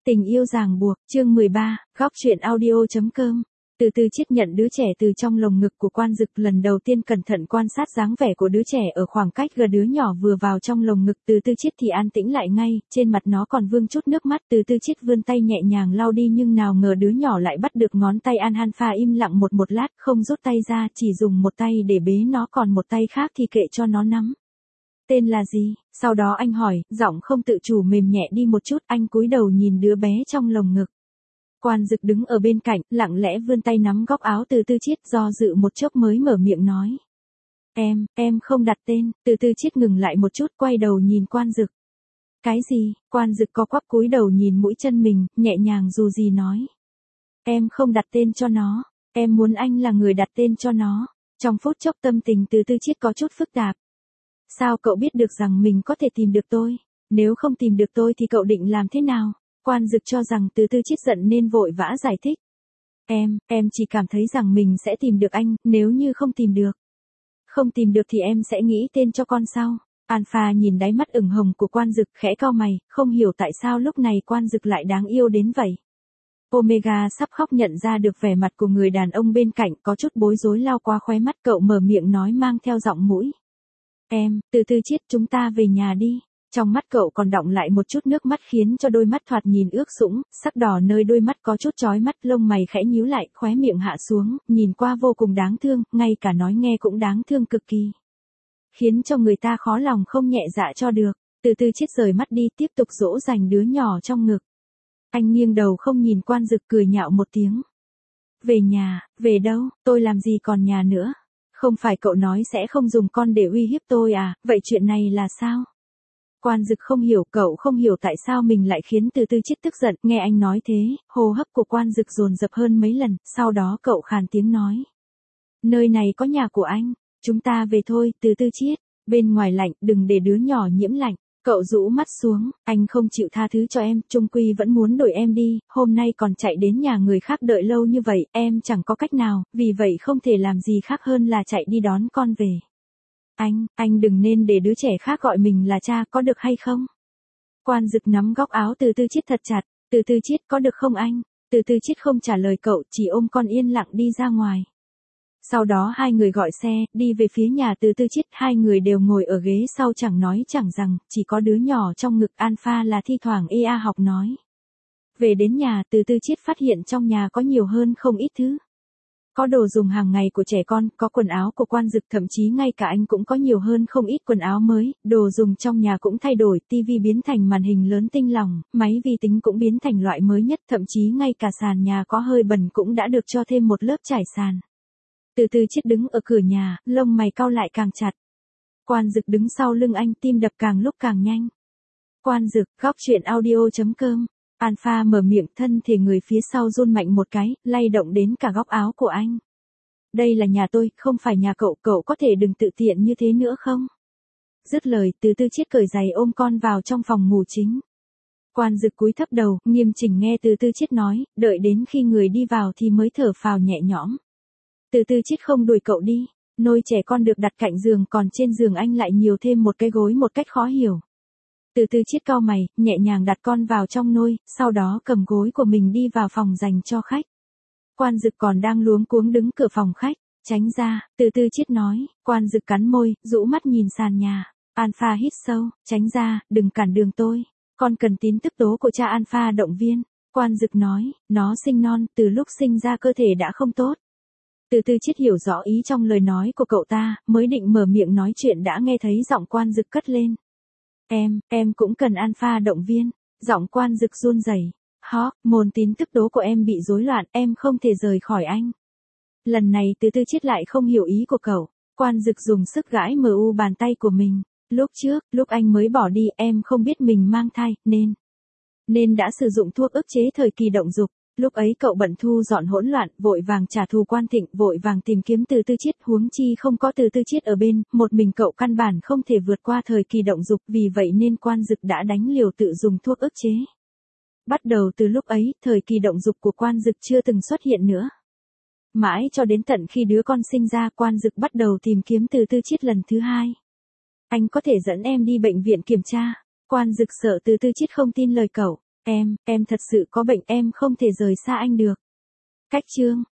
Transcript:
Tình yêu ràng buộc, chương 13, góc truyện audio.com. Từ từ Chiết nhận đứa trẻ từ trong lồng ngực của Quan Dực, lần đầu tiên cẩn thận quan sát dáng vẻ của đứa trẻ ở khoảng cách gần đứa nhỏ vừa vào trong lồng ngực. Từ từ Chiết thì an tĩnh lại ngay, trên mặt nó còn vương chút nước mắt. Từ từ Chiết vươn tay nhẹ nhàng lau đi, nhưng nào ngờ đứa nhỏ lại bắt được ngón tay An Han Pha, im lặng một lát, không rút tay ra, chỉ dùng một tay để bế nó, còn một tay khác thì kệ cho nó nắm. Tên là gì? Sau đó anh hỏi, giọng không tự chủ mềm nhẹ đi một chút. Anh cúi đầu nhìn đứa bé trong lồng ngực. Quan Dực đứng ở bên cạnh, lặng lẽ vươn tay nắm góc áo Từ từ Chiết, do dự một chốc mới mở miệng nói. Em không đặt tên. Từ từ Chiết ngừng lại một chút, quay đầu nhìn Quan Dực. Cái gì? Quan Dực co quắp cúi đầu nhìn mũi chân mình, nhẹ nhàng dù gì nói. Em không đặt tên cho nó, em muốn anh là người đặt tên cho nó. Trong phút chốc tâm tình Từ từ Chiết có chút phức tạp. Sao cậu biết được rằng mình có thể tìm được tôi? Nếu không tìm được tôi thì cậu định làm thế nào? Quan Dực cho rằng Từ từ Chiết giận nên vội vã giải thích. Em chỉ cảm thấy rằng mình sẽ tìm được anh, nếu như không tìm được. Không tìm được thì em sẽ nghĩ tên cho con sau. Alpha nhìn đáy mắt ửng hồng của Quan Dực, khẽ cau mày, không hiểu tại sao lúc này Quan Dực lại đáng yêu đến vậy. Omega sắp khóc nhận ra được vẻ mặt của người đàn ông bên cạnh, có chút bối rối lao qua khóe mắt. Cậu mở miệng nói mang theo giọng mũi. Từ từ Chiết, chúng ta về nhà đi. Trong mắt cậu còn đọng lại một chút nước mắt, khiến cho đôi mắt thoạt nhìn ướt sũng, sắc đỏ nơi đôi mắt có chút chói mắt, lông mày khẽ nhíu lại, khóe miệng hạ xuống, nhìn qua vô cùng đáng thương, ngay cả nói nghe cũng đáng thương cực kỳ. Khiến cho người ta khó lòng không nhẹ dạ cho được. Từ từ Chiết rời mắt đi, tiếp tục dỗ dành đứa nhỏ trong ngực. Anh nghiêng đầu không nhìn Quan Dực, cười nhạo một tiếng. Về nhà? Về đâu? Tôi làm gì còn nhà nữa? Không phải cậu nói sẽ không dùng con để uy hiếp tôi à, vậy chuyện này là sao? Quan Dực không hiểu, cậu không hiểu tại sao mình lại khiến Từ từ Chiết tức giận. Nghe anh nói thế, hô hấp của Quan Dực dồn dập hơn mấy lần, sau đó cậu khàn tiếng nói. Nơi này có nhà của anh, chúng ta về thôi. Từ từ Chiết, bên ngoài lạnh, đừng để đứa nhỏ nhiễm lạnh. Cậu rũ mắt xuống, anh không chịu tha thứ cho em, chung quy vẫn muốn đuổi em đi, hôm nay còn chạy đến nhà người khác đợi lâu như vậy, em chẳng có cách nào, vì vậy không thể làm gì khác hơn là chạy đi đón con về. Anh đừng nên để đứa trẻ khác gọi mình là cha, có được hay không? Quan Dực nắm góc áo Từ từ Chiết thật chặt. Từ từ Chiết, có được không anh? Từ từ Chiết không trả lời cậu, chỉ ôm con yên lặng đi ra ngoài. Sau đó hai người gọi xe, đi về phía nhà Từ từ Chiết. Hai người đều ngồi ở ghế sau, chẳng nói chẳng rằng, chỉ có đứa nhỏ trong ngực Alpha là thi thoảng học nói. Về đến nhà, Từ từ Chiết phát hiện trong nhà có nhiều hơn không ít thứ. Có đồ dùng hàng ngày của trẻ con, có quần áo của Quan Dực, thậm chí ngay cả anh cũng có nhiều hơn không ít quần áo mới, đồ dùng trong nhà cũng thay đổi, tivi biến thành màn hình lớn tinh lỏng, máy vi tính cũng biến thành loại mới nhất, thậm chí ngay cả sàn nhà có hơi bẩn cũng đã được cho thêm một lớp trải sàn. Từ từ Chiết đứng ở cửa nhà, lông mày cau lại càng chặt. Quan Dực đứng sau lưng anh, tim đập càng lúc càng nhanh. Quan Dực, góc truyện audio.com. Alpha mở miệng, thân thể người phía sau run mạnh một cái, lay động đến cả góc áo của anh. Đây là nhà tôi, không phải nhà cậu, cậu có thể đừng tự tiện như thế nữa không? Dứt lời, Từ từ Chiết cởi giày ôm con vào trong phòng ngủ chính. Quan Dực cúi thấp đầu, nghiêm chỉnh nghe Từ từ Chiết nói, đợi đến khi người đi vào thì mới thở phào nhẹ nhõm. Từ từ Chiết không đuổi cậu đi, nôi trẻ con được đặt cạnh giường, còn trên giường anh lại nhiều thêm một cái gối một cách khó hiểu. Từ từ Chiết cau mày, nhẹ nhàng đặt con vào trong nôi, sau đó cầm gối của mình đi vào phòng dành cho khách. Quan Dực còn đang luống cuống đứng cửa phòng khách. Tránh ra, Từ từ Chiết nói. Quan Dực cắn môi, rũ mắt nhìn sàn nhà. Alpha hít sâu, tránh ra, đừng cản đường tôi. Con cần tín tức tố của cha. Alpha động viên. Quan Dực nói, nó sinh non, từ lúc sinh ra cơ thể đã không tốt. Từ từ Chiết hiểu rõ ý trong lời nói của cậu ta, mới định mở miệng nói chuyện đã nghe thấy giọng Quan Dực cất lên. Em cũng cần Alpha động viên. Giọng Quan Dực run rẩy. Môn tín tức tố của em bị rối loạn, em không thể rời khỏi anh. Lần này Từ từ Chiết lại không hiểu ý của cậu. Quan Dực dùng sức gãi bàn tay của mình. Lúc trước, lúc anh mới bỏ đi, em không biết mình mang thai, nên đã sử dụng thuốc ức chế thời kỳ động dục. Lúc ấy cậu bận thu dọn hỗn loạn, vội vàng trả thù Quan Thịnh, vội vàng tìm kiếm Từ từ Chiết, huống chi không có Từ từ Chiết ở bên, một mình cậu căn bản không thể vượt qua thời kỳ động dục, vì vậy nên Quan Dực đã đánh liều tự dùng thuốc ức chế. Bắt đầu từ lúc ấy, thời kỳ động dục của Quan Dực chưa từng xuất hiện nữa. Mãi cho đến tận khi đứa con sinh ra, Quan Dực bắt đầu tìm kiếm Từ từ Chiết lần thứ hai. Anh có thể dẫn em đi bệnh viện kiểm tra. Quan Dực sợ Từ từ Chiết không tin lời cậu. Em thật sự có bệnh, em không thể rời xa anh được. Cách chương